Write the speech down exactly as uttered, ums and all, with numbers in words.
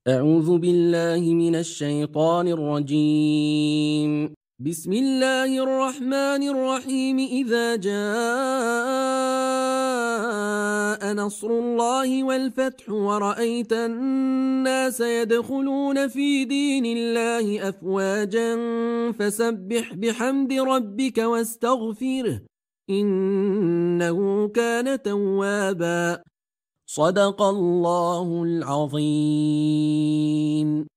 أعوذ بالله من الشيطان الرجيم. بسم الله الرحمن الرحيم. إذا جاء نصر الله والفتح ورأيت الناس يدخلون في دين الله أفواجا فسبح بحمد ربك واستغفره إنه كان توابا. صدق الله العظيم.